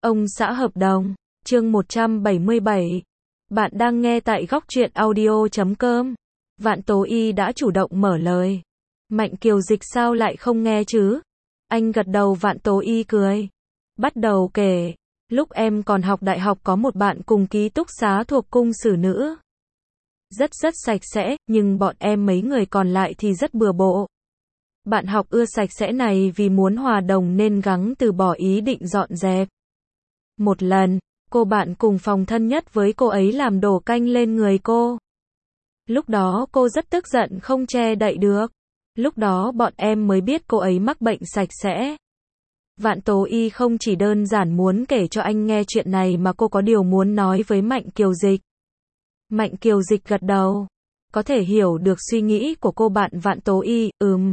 Ông xã hợp đồng, chương 177. Bạn đang nghe tại góc truyện audio.com. Vạn Tố Y đã chủ động mở lời. Mạnh Kiều Dịch sao lại không nghe chứ? Anh gật đầu. Vạn Tố Y cười. Bắt đầu kể. Lúc em còn học đại học có một bạn cùng ký túc xá thuộc cung xử nữ. Rất sạch sẽ, nhưng bọn em mấy người còn lại thì rất bừa bộn. Bạn học ưa sạch sẽ này vì muốn hòa đồng nên gắng từ bỏ ý định dọn dẹp. Một lần, cô bạn cùng phòng thân nhất với cô ấy làm đổ canh lên người cô. Lúc đó cô rất tức giận không che đậy được. Lúc đó bọn em mới biết cô ấy mắc bệnh sạch sẽ. Vạn Tố Y không chỉ đơn giản muốn kể cho anh nghe chuyện này mà cô có điều muốn nói với Mạnh Kiều Dịch. Mạnh Kiều Dịch gật đầu. Có thể hiểu được suy nghĩ của cô bạn Vạn Tố Y,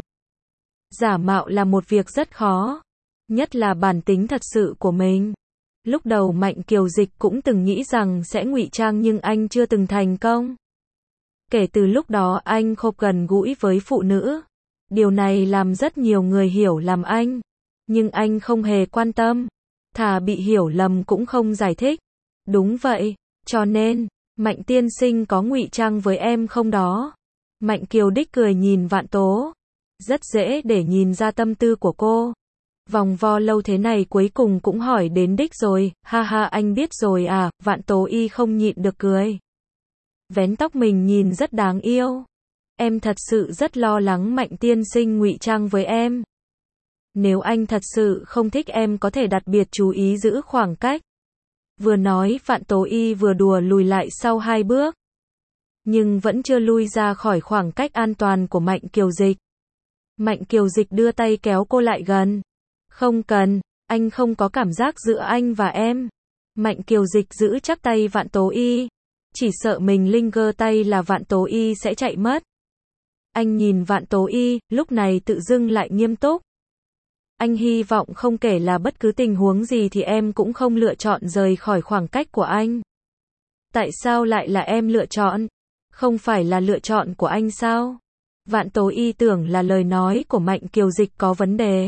Giả mạo là một việc rất khó. Nhất là bản tính thật sự của mình. Lúc đầu Mạnh Kiều Dịch cũng từng nghĩ rằng sẽ ngụy trang nhưng anh chưa từng thành công. Kể từ lúc đó anh không gần gũi với phụ nữ. Điều này làm rất nhiều người hiểu lầm anh. Nhưng anh không hề quan tâm. Thà bị hiểu lầm cũng không giải thích. Đúng vậy, cho nên, Mạnh tiên sinh có ngụy trang với em không đó? Mạnh Kiều Đích cười nhìn Vạn Tố. Rất dễ để nhìn ra tâm tư của cô. Vòng vo lâu thế này cuối cùng cũng hỏi đến đích rồi, ha ha anh biết rồi à, Vạn Tố Y không nhịn được cười. Vén tóc mình nhìn rất đáng yêu. Em thật sự rất lo lắng Mạnh tiên sinh ngụy trang với em. Nếu anh thật sự không thích em có thể đặc biệt chú ý giữ khoảng cách. Vừa nói Vạn Tố Y vừa đùa lùi lại sau 2 bước. Nhưng vẫn chưa lui ra khỏi khoảng cách an toàn của Mạnh Kiều Dịch. Mạnh Kiều Dịch đưa tay kéo cô lại gần. Không cần, anh không có cảm giác giữa anh và em. Mạnh Kiều Dịch giữ chắc tay Vạn Tố Y. Chỉ sợ mình linger tay là Vạn Tố Y sẽ chạy mất. Anh nhìn Vạn Tố Y, lúc này tự dưng lại nghiêm túc. Anh hy vọng không kể là bất cứ tình huống gì thì em cũng không lựa chọn rời khỏi khoảng cách của anh. Tại sao lại là em lựa chọn? Không phải là lựa chọn của anh sao? Vạn Tố Y tưởng là lời nói của Mạnh Kiều Dịch có vấn đề.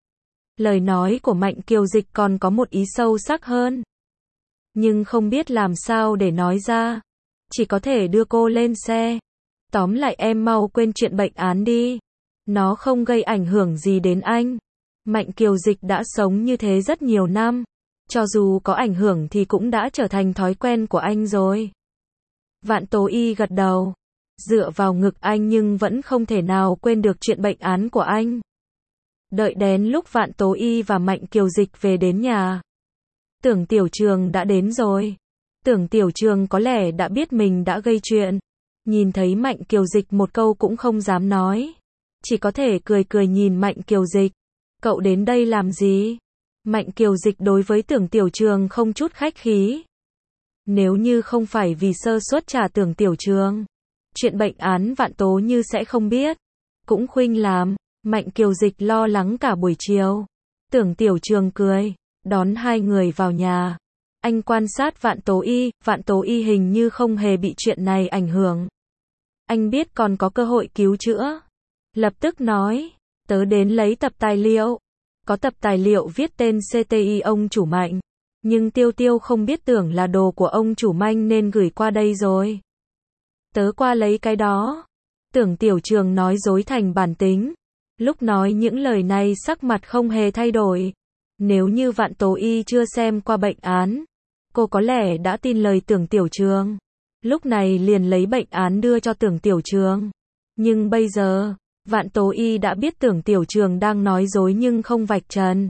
Lời nói của Mạnh Kiều Dịch còn có một ý sâu sắc hơn. Nhưng không biết làm sao để nói ra. Chỉ có thể đưa cô lên xe. Tóm lại em mau quên chuyện bệnh án đi. Nó không gây ảnh hưởng gì đến anh. Mạnh Kiều Dịch đã sống như thế rất nhiều năm. Cho dù có ảnh hưởng thì cũng đã trở thành thói quen của anh rồi. Vạn Tố Y gật đầu. Dựa vào ngực anh nhưng vẫn không thể nào quên được chuyện bệnh án của anh. Đợi đến lúc Vạn Tố Y và Mạnh Kiều Dịch về đến nhà. Tưởng Tiểu Trường đã đến rồi. Tưởng Tiểu Trường có lẽ đã biết mình đã gây chuyện. Nhìn thấy Mạnh Kiều Dịch một câu cũng không dám nói. Chỉ có thể cười nhìn Mạnh Kiều Dịch. Cậu đến đây làm gì? Mạnh Kiều Dịch đối với Tưởng Tiểu Trường không chút khách khí. Nếu như không phải vì sơ suất trả Tưởng Tiểu Trường, chuyện bệnh án Vạn Tố Như sẽ không biết. Cũng khuynh làm. Mạnh Kiều Dịch lo lắng cả buổi chiều. Tưởng Tiểu Trường cười, đón hai người vào nhà. Anh quan sát Vạn Tố Y hình như không hề bị chuyện này ảnh hưởng. Anh biết còn có cơ hội cứu chữa. Lập tức nói, tớ đến lấy tập tài liệu. Có tập tài liệu viết tên CTI ông chủ Mạnh. Nhưng Tiêu không biết tưởng là đồ của ông chủ Mạnh nên gửi qua đây rồi. Tớ qua lấy cái đó. Tưởng Tiểu Trường nói dối thành bản tính. Lúc nói những lời này sắc mặt không hề thay đổi. Nếu như Vạn Tố Y chưa xem qua bệnh án, cô có lẽ đã tin lời Tưởng Tiểu Trường. Lúc này liền lấy bệnh án đưa cho Tưởng Tiểu Trường. Nhưng bây giờ, Vạn Tố Y đã biết Tưởng Tiểu Trường đang nói dối nhưng không vạch trần.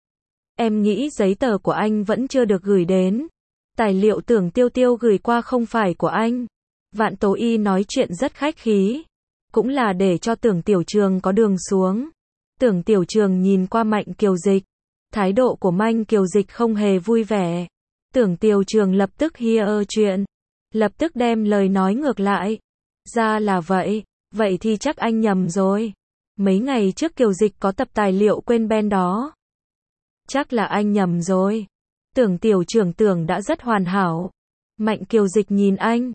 Em nghĩ giấy tờ của anh vẫn chưa được gửi đến. Tài liệu Tưởng Tiêu gửi qua không phải của anh. Vạn Tố Y nói chuyện rất khách khí. Cũng là để cho Tưởng Tiểu Trường có đường xuống. Tưởng Tiểu Trường nhìn qua Mạnh Kiều Dịch. Thái độ của Mạnh Kiều Dịch không hề vui vẻ. Tưởng Tiểu Trường lập tức chuyện. Lập tức đem lời nói ngược lại. Ra là vậy. Vậy thì chắc anh nhầm rồi. Mấy ngày trước Kiều Dịch có tập tài liệu quên bên đó. Chắc là anh nhầm rồi. Tưởng Tiểu Trường tưởng đã rất hoàn hảo. Mạnh Kiều Dịch nhìn anh.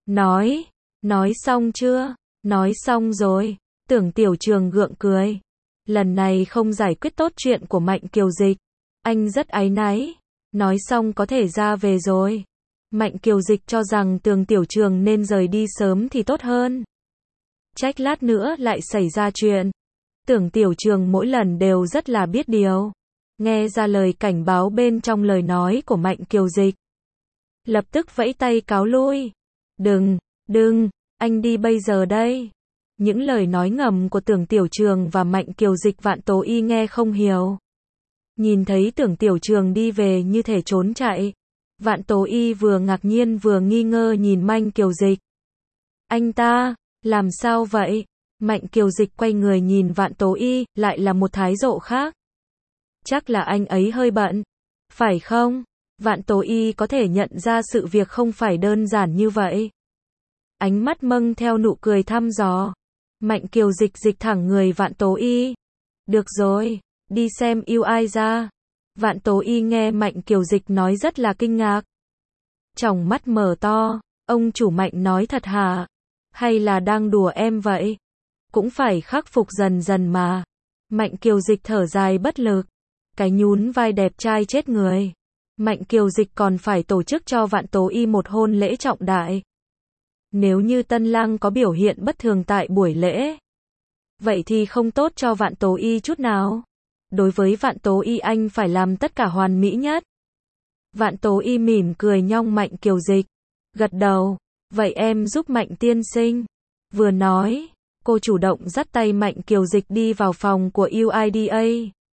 Nói xong chưa? Nói xong rồi. Tưởng Tiểu Trường gượng cười. Lần này không giải quyết tốt chuyện của Mạnh Kiều Dịch. Anh rất áy náy. Nói xong có thể ra về rồi. Mạnh Kiều Dịch cho rằng Tường Tiểu Trường nên rời đi sớm thì tốt hơn. Trách lát nữa lại xảy ra chuyện. Tưởng Tiểu Trường mỗi lần đều rất là biết điều. Nghe ra lời cảnh báo bên trong lời nói của Mạnh Kiều Dịch. Lập tức vẫy tay cáo lui. Đừng, anh đi bây giờ đây. Những lời nói ngầm của Tưởng Tiểu Trường và Mạnh Kiều Dịch Vạn Tố Y nghe không hiểu. Nhìn thấy Tưởng Tiểu Trường đi về như thể trốn chạy. Vạn Tố Y vừa ngạc nhiên vừa nghi ngờ nhìn Mạnh Kiều Dịch. Anh ta, làm sao vậy? Mạnh Kiều Dịch quay người nhìn Vạn Tố Y, lại là một thái độ khác. Chắc là anh ấy hơi bận. Phải không? Vạn Tố Y có thể nhận ra sự việc không phải đơn giản như vậy. Ánh mắt mâng theo nụ cười thăm dò. Mạnh Kiều Dịch dịch thẳng người Vạn Tố Y. Được rồi, đi xem yêu ai ra. Vạn Tố Y nghe Mạnh Kiều Dịch nói rất là kinh ngạc. Tròng mắt mở to, ông chủ Mạnh nói thật hả? Hay là đang đùa em vậy? Cũng phải khắc phục dần dần mà. Mạnh Kiều Dịch thở dài bất lực. Cái nhún vai đẹp trai chết người. Mạnh Kiều Dịch còn phải tổ chức cho Vạn Tố Y một hôn lễ trọng đại. Nếu như tân lang có biểu hiện bất thường tại buổi lễ, vậy thì không tốt cho Vạn Tố Y chút nào. Đối với Vạn Tố Y anh phải làm tất cả hoàn mỹ nhất. Vạn Tố Y mỉm cười nhong Mạnh Kiều Dịch. Gật đầu. Vậy em giúp Mạnh tiên sinh. Vừa nói, cô chủ động dắt tay Mạnh Kiều Dịch đi vào phòng của UIDA.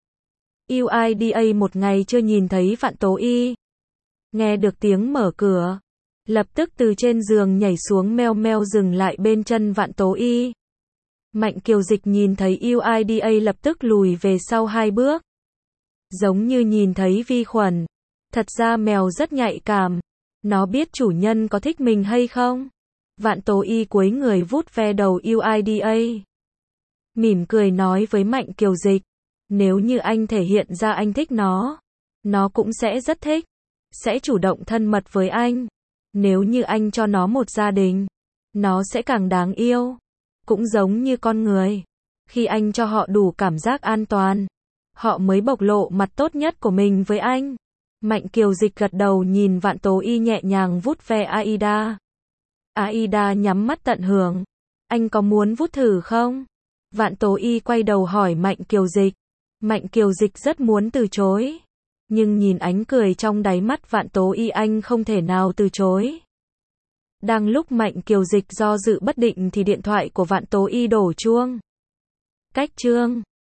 UIDA một ngày chưa nhìn thấy Vạn Tố Y. Nghe được tiếng mở cửa, lập tức từ trên giường nhảy xuống meo meo dừng lại bên chân Vạn Tố Y. Mạnh Kiều Dịch nhìn thấy UIDA lập tức lùi về sau 2 bước. Giống như nhìn thấy vi khuẩn. Thật ra mèo rất nhạy cảm. Nó biết chủ nhân có thích mình hay không. Vạn Tố Y cúi người vuốt ve đầu UIDA. Mỉm cười nói với Mạnh Kiều Dịch. Nếu như anh thể hiện ra anh thích nó cũng sẽ rất thích. Sẽ chủ động thân mật với anh. Nếu như anh cho nó một gia đình, nó sẽ càng đáng yêu. Cũng giống như con người. Khi anh cho họ đủ cảm giác an toàn, họ mới bộc lộ mặt tốt nhất của mình với anh. Mạnh Kiều Dịch gật đầu nhìn Vạn Tố Y nhẹ nhàng vuốt ve Aida. Aida nhắm mắt tận hưởng. Anh có muốn vuốt thử không? Vạn Tố Y quay đầu hỏi Mạnh Kiều Dịch. Mạnh Kiều Dịch rất muốn từ chối. Nhưng nhìn ánh cười trong đáy mắt Vạn Tố Y anh không thể nào từ chối. Đang lúc Mạnh Kiều Dịch do dự bất định thì điện thoại của Vạn Tố Y đổ chuông. Cách chương